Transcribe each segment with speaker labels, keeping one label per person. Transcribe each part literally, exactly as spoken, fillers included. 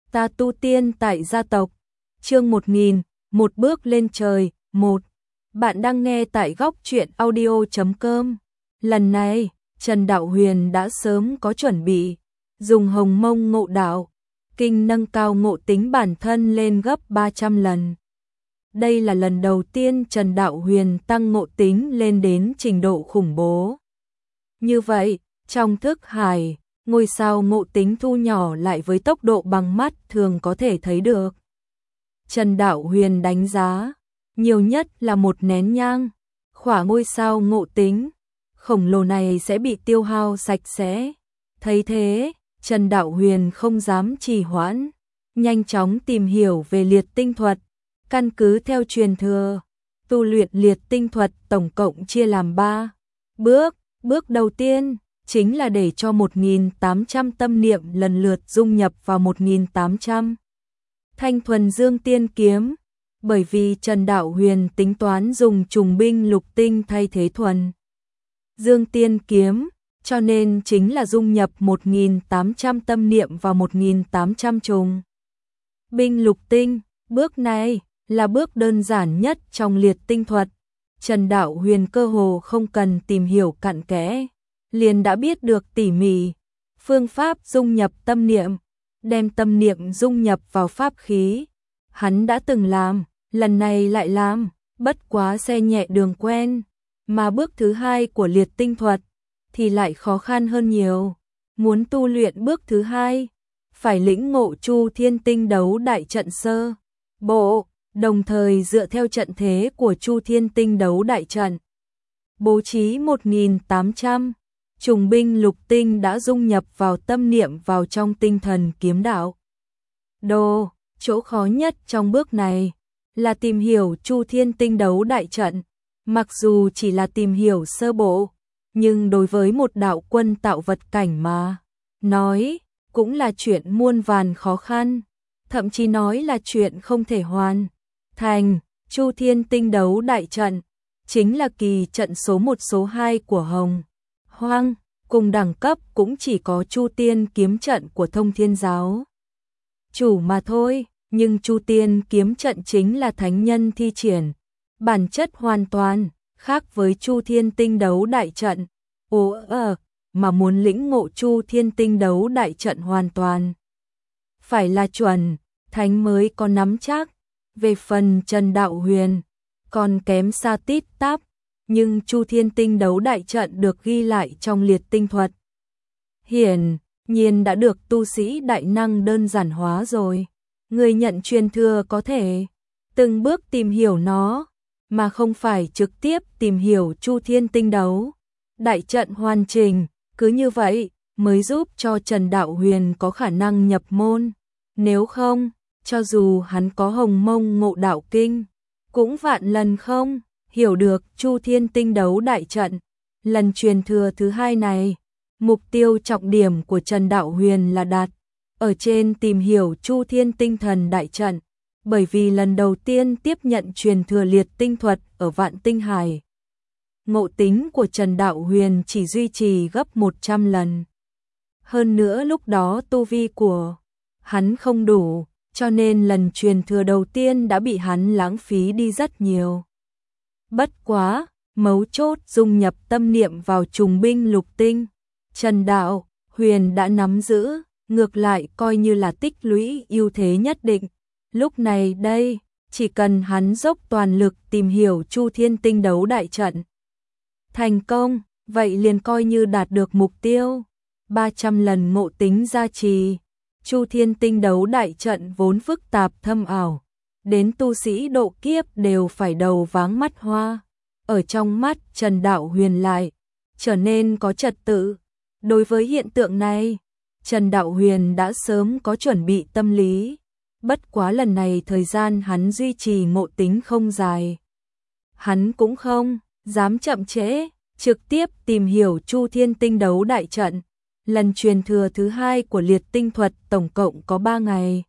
Speaker 1: Ta tu tiên tại gia tộc. Chương một nghìn, một bước lên trời. một. Bạn đang nghe tại góc truyện audio chấm com. Lần này, Trần Đạo Huyền đã sớm có chuẩn bị, dùng Hồng Mông Ngộ Đạo Kinh nâng cao ngộ tính bản thân lên gấp ba trăm lần. Đây là lần đầu tiên Trần Đạo Huyền tăng ngộ tính lên đến trình độ khủng bố. Như vậy, trong thức hải, ngôi sao ngộ tính thu nhỏ lại với tốc độ bằng mắt thường có thể thấy được. Trần Đạo Huyền đánh giá, nhiều nhất là một nén nhang, khỏa ngôi sao ngộ tính khổng lồ này sẽ bị tiêu hao sạch sẽ. Thấy thế, Trần Đạo Huyền không dám trì hoãn, nhanh chóng tìm hiểu về liệt tinh thuật. Căn cứ theo truyền thừa, tu luyện liệt tinh thuật tổng cộng chia làm ba bước. Bước đầu tiên chính là để cho một nghìn tám trăm tâm niệm lần lượt dung nhập vào một nghìn tám trăm thanh thuần dương tiên kiếm. Bởi vì Trần Đạo Huyền tính toán dùng trùng binh lục tinh thay thế thuần dương tiên kiếm, cho nên chính là dung nhập một nghìn tám trăm tâm niệm vào một nghìn tám trăm trùng binh lục tinh. Bước này là bước đơn giản nhất trong liệt tinh thuật. Trần Đạo Huyền cơ hồ không cần tìm hiểu cặn kẽ, liền đã biết được tỉ mỉ phương pháp dung nhập tâm niệm, đem tâm niệm dung nhập vào pháp khí. Hắn đã từng làm, lần này lại làm, bất quá xe nhẹ đường quen. Mà bước thứ hai của liệt tinh thuật thì lại khó khăn hơn nhiều. Muốn tu luyện bước thứ hai, phải lĩnh ngộ Chu Thiên Tinh Đấu Đại Trận sơ bộ, đồng thời dựa theo trận thế của Chu Thiên Tinh Đấu Đại Trận, bố trí một nghìn tám trăm trùng binh lục tinh đã dung nhập vào tâm niệm vào trong tinh thần kiếm đạo. Đô, chỗ khó nhất trong bước này là tìm hiểu Chu Thiên Tinh Đấu Đại Trận. Mặc dù chỉ là tìm hiểu sơ bộ, nhưng đối với một đạo quân tạo vật cảnh mà nói, cũng là chuyện muôn vàn khó khăn, thậm chí nói là chuyện không thể hoàn thành. Chu Thiên Tinh Đấu Đại Trận chính là kỳ trận số một số hai của Hồng Hoang, cùng đẳng cấp cũng chỉ có Chu Tiên kiếm trận của Thông Thiên giáo chủ mà thôi, nhưng Chu Tiên kiếm trận chính là thánh nhân thi triển, bản chất hoàn toàn khác với Chu Thiên Tinh Đấu Đại Trận. Ồ ờ, mà muốn lĩnh ngộ Chu Thiên Tinh Đấu Đại Trận hoàn toàn phải là chuẩn thánh mới có nắm chắc. Về phần Trần Đạo Huyền còn kém xa tít tắp, nhưng Chu Thiên Tinh Đấu Đại Trận được ghi lại trong liệt tinh thuật, hiển nhiên đã được tu sĩ đại năng đơn giản hóa rồi. Người nhận truyền thừa có thể từng bước tìm hiểu nó, mà không phải trực tiếp tìm hiểu Chu Thiên Tinh Đấu Đại Trận hoàn chỉnh. Cứ như vậy mới giúp cho Trần Đạo Huyền có khả năng nhập môn. Nếu không, cho dù hắn có Hồng Mông Ngộ Đạo Kinh, cũng vạn lần không hiểu được Chu Thiên Tinh Đấu Đại Trận. Lần truyền thừa thứ hai này, mục tiêu trọng điểm của Trần Đạo Huyền là đạt ở trên tìm hiểu Chu Thiên Tinh Thần Đại Trận. Bởi vì lần đầu tiên tiếp nhận truyền thừa liệt tinh thuật ở Vạn Tinh Hải, ngộ tính của Trần Đạo Huyền chỉ duy trì gấp một trăm lần. Hơn nữa lúc đó tu vi của hắn không đủ, cho nên lần truyền thừa đầu tiên đã bị hắn lãng phí đi rất nhiều. Bất quá, mấu chốt dung nhập tâm niệm vào trùng binh lục tinh, Trần Đạo Huyền đã nắm giữ, ngược lại coi như là tích lũy ưu thế nhất định. Lúc này đây, chỉ cần hắn dốc toàn lực tìm hiểu Chu Thiên Tinh Đấu Đại Trận thành công, vậy liền coi như đạt được mục tiêu. ba trăm lần ngộ tính gia trì. Chu Thiên Tinh Đấu Đại Trận vốn phức tạp thâm ảo, đến tu sĩ độ kiếp đều phải đầu váng mắt hoa. Ở trong mắt Trần Đạo Huyền lại trở nên có trật tự. Đối với hiện tượng này, Trần Đạo Huyền đã sớm có chuẩn bị tâm lý. Bất quá lần này thời gian hắn duy trì ngộ tính không dài, hắn cũng không dám chậm trễ, trực tiếp tìm hiểu Chu Thiên Tinh Đấu Đại Trận. Lần truyền thừa thứ hai của liệt tinh thuật tổng cộng có ba ngày,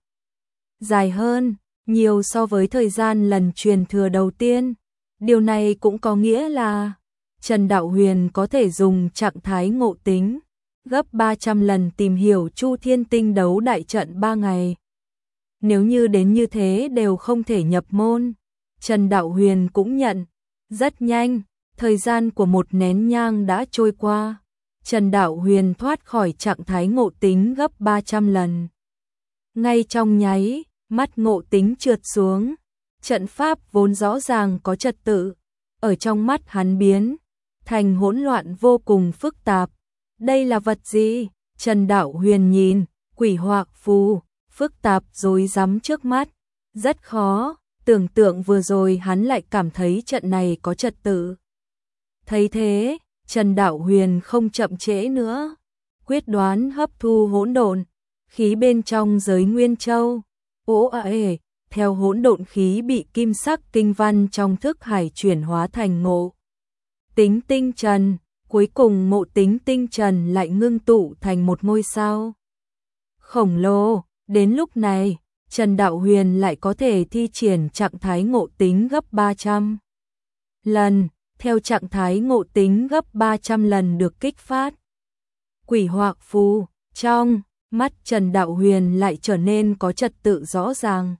Speaker 1: dài hơn nhiều so với thời gian lần truyền thừa đầu tiên. Điều này cũng có nghĩa là Trần Đạo Huyền có thể dùng trạng thái ngộ tính gấp ba trăm lần tìm hiểu Chu Thiên Tinh Đấu Đại Trận ba ngày. nếu như đến như thế đều không thể nhập môn. Trần Đạo Huyền cũng nhận. Rất nhanh, thời gian của một nén nhang đã trôi qua. Trần Đạo Huyền thoát khỏi trạng thái ngộ tính gấp ba trăm lần. Ngay trong nháy, mắt ngộ tính trượt xuống. Trận pháp vốn rõ ràng có trật tự, ở trong mắt hắn biến thành hỗn loạn vô cùng phức tạp. Đây là vật gì? Trần Đạo Huyền nhìn, quỷ hoặc phù, phức tạp rối rắm trước mắt. Rất khó, tưởng tượng vừa rồi hắn lại cảm thấy trận này có trật tự. Thấy thế, Trần Đạo Huyền không chậm trễ nữa, quyết đoán hấp thu hỗn độn khí bên trong giới Nguyên Châu. Ố à ề, theo hỗn độn khí bị kim sắc kinh văn trong thức hải chuyển hóa thành ngộ tính tinh trần, cuối cùng ngộ tính tinh trần lại ngưng tụ thành một ngôi sao khổng lồ. Đến lúc này, Trần Đạo Huyền lại có thể thi triển trạng thái ngộ tính gấp ba trăm lần, theo trạng thái ngộ tính gấp ba trăm lần được kích phát. Quỷ hoặc phù, trong mắt Trần Đạo Huyền lại trở nên có trật tự rõ ràng.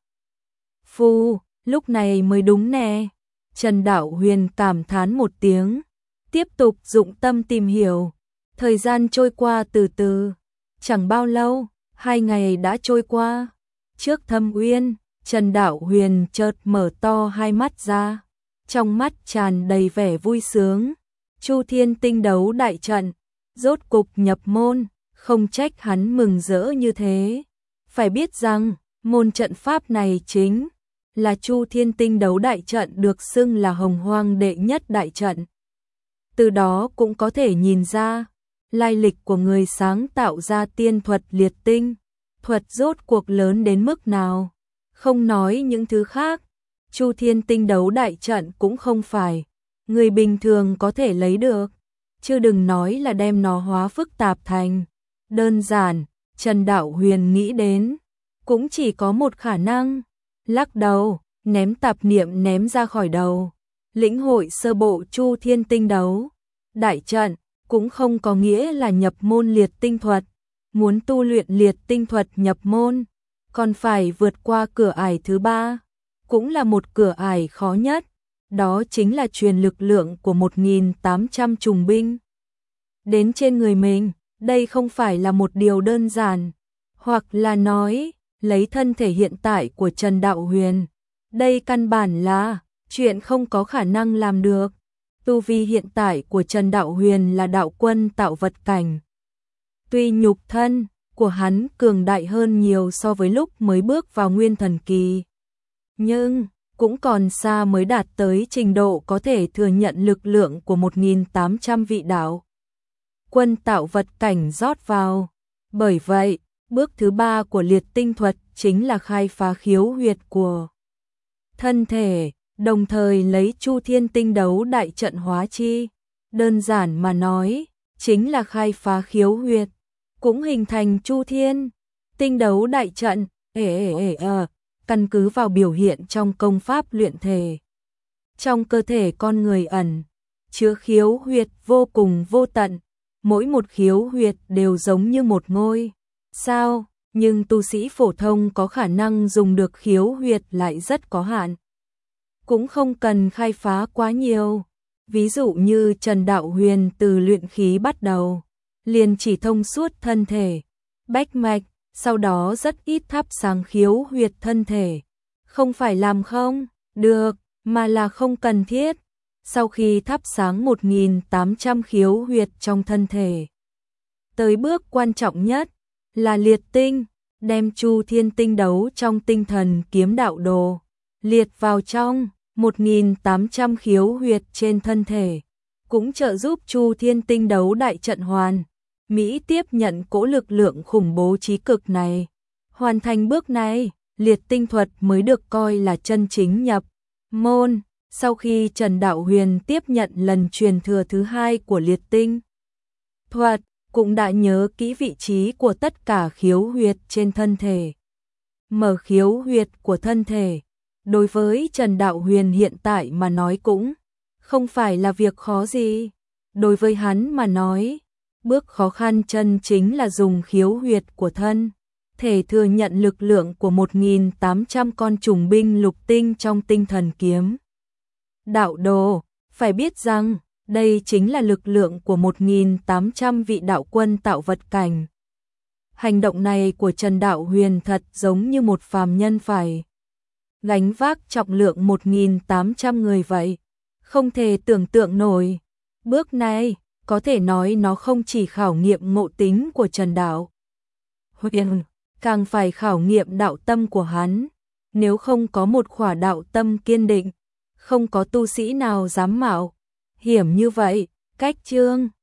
Speaker 1: Phù, lúc này mới đúng nè. Trần Đạo Huyền cảm thán một tiếng, tiếp tục dụng tâm tìm hiểu. Thời gian trôi qua từ từ, chẳng bao lâu, hai ngày đã trôi qua. Trước Thâm Uyên, Trần Đạo Huyền chợt mở to hai mắt ra, trong mắt tràn đầy vẻ vui sướng. Chu Thiên Tinh Đấu đại trận, rốt cục nhập môn, không trách hắn mừng rỡ như thế. Phải biết rằng, môn trận pháp này chính là Chu Thiên Tinh Đấu đại trận, được xưng là Hồng Hoang đệ nhất đại trận. Từ đó cũng có thể nhìn ra lai lịch của người sáng tạo ra tiên thuật liệt tinh thuật rốt cuộc lớn đến mức nào. Không nói những thứ khác, Chu Thiên Tinh Đấu đại trận cũng không phải người bình thường có thể lấy được, chứ đừng nói là đem nó hóa phức tạp thành đơn giản. Trần Đạo Huyền nghĩ đến cũng chỉ có một khả năng, lắc đầu, ném tạp niệm ném ra khỏi đầu. Lĩnh hội sơ bộ Chu Thiên Tinh Đấu đại trận cũng không có nghĩa là nhập môn liệt tinh thuật. Muốn tu luyện liệt tinh thuật nhập môn, còn phải vượt qua cửa ải thứ ba, cũng là một cửa ải khó nhất, đó chính là truyền lực lượng của một nghìn tám trăm trùng binh đến trên người mình. Đây không phải là một điều đơn giản, hoặc là nói, lấy thân thể hiện tại của Trần Đạo Huyền, đây căn bản là chuyện không có khả năng làm được. Tu vi hiện tại của Trần Đạo Huyền là đạo quân tạo vật cảnh. Tuy nhục thân của hắn cường đại hơn nhiều so với lúc mới bước vào nguyên thần kỳ, nhưng cũng còn xa mới đạt tới trình độ có thể thừa nhận lực lượng của một nghìn tám trăm vị đạo quân tạo vật cảnh rót vào. Bởi vậy, bước thứ ba của liệt tinh thuật chính là khai phá khiếu huyệt của thân thể, đồng thời lấy Chu Thiên Tinh Đấu đại trận hóa chi. Đơn giản mà nói, chính là khai phá khiếu huyệt, cũng hình thành Chu Thiên Tinh Đấu đại trận. Ê ê ê ờ, căn cứ vào biểu hiện trong công pháp luyện thể, trong cơ thể con người ẩn chứa khiếu huyệt vô cùng vô tận, mỗi một khiếu huyệt đều giống như một ngôi sao, nhưng tu sĩ phổ thông có khả năng dùng được khiếu huyệt lại rất có hạn, cũng không cần khai phá quá nhiều. Ví dụ như Trần Đạo Huyền từ luyện khí bắt đầu, liền chỉ thông suốt thân thể, bách mạch, sau đó rất ít thắp sáng khiếu huyệt thân thể. Không phải làm không được, mà là không cần thiết. Sau khi thắp sáng một nghìn tám trăm khiếu huyệt trong thân thể, tới bước quan trọng nhất là liệt tinh, đem Chu Thiên Tinh Đấu trong tinh thần kiếm đạo đồ liệt vào trong một nghìn tám trăm khiếu huyệt trên thân thể, cũng trợ giúp Chu Thiên Tinh Đấu đại trận hoàn mỹ tiếp nhận cỗ lực lượng khủng bố chí cực này. Hoàn thành bước này, liệt tinh thuật mới được coi là chân chính nhập môn. Sau khi Trần Đạo Huyền tiếp nhận lần truyền thừa thứ hai của liệt tinh thuật, cũng đã nhớ kỹ vị trí của tất cả khiếu huyệt trên thân thể. Mở khiếu huyệt của thân thể, đối với Trần Đạo Huyền hiện tại mà nói cũng không phải là việc khó gì. Đối với hắn mà nói, bước khó khăn chân chính là dùng khiếu huyệt của thân thể thừa nhận lực lượng của một nghìn tám trăm con trùng binh lục tinh trong tinh thần kiếm. Đạo đồ, phải biết rằng, đây chính là lực lượng của một nghìn tám trăm vị đạo quân tạo vật cảnh. Hành động này của Trần Đạo Huyền thật giống như một phàm nhân phải gánh vác trọng lượng một nghìn tám trăm người vậy. Không thể tưởng tượng nổi. Bước này, có thể nói nó không chỉ khảo nghiệm ngộ tính của Trần Đạo Huyền, càng phải khảo nghiệm đạo tâm của hắn. Nếu không có một khỏa đạo tâm kiên định, không có tu sĩ nào dám mạo hiểm như vậy. Cách chương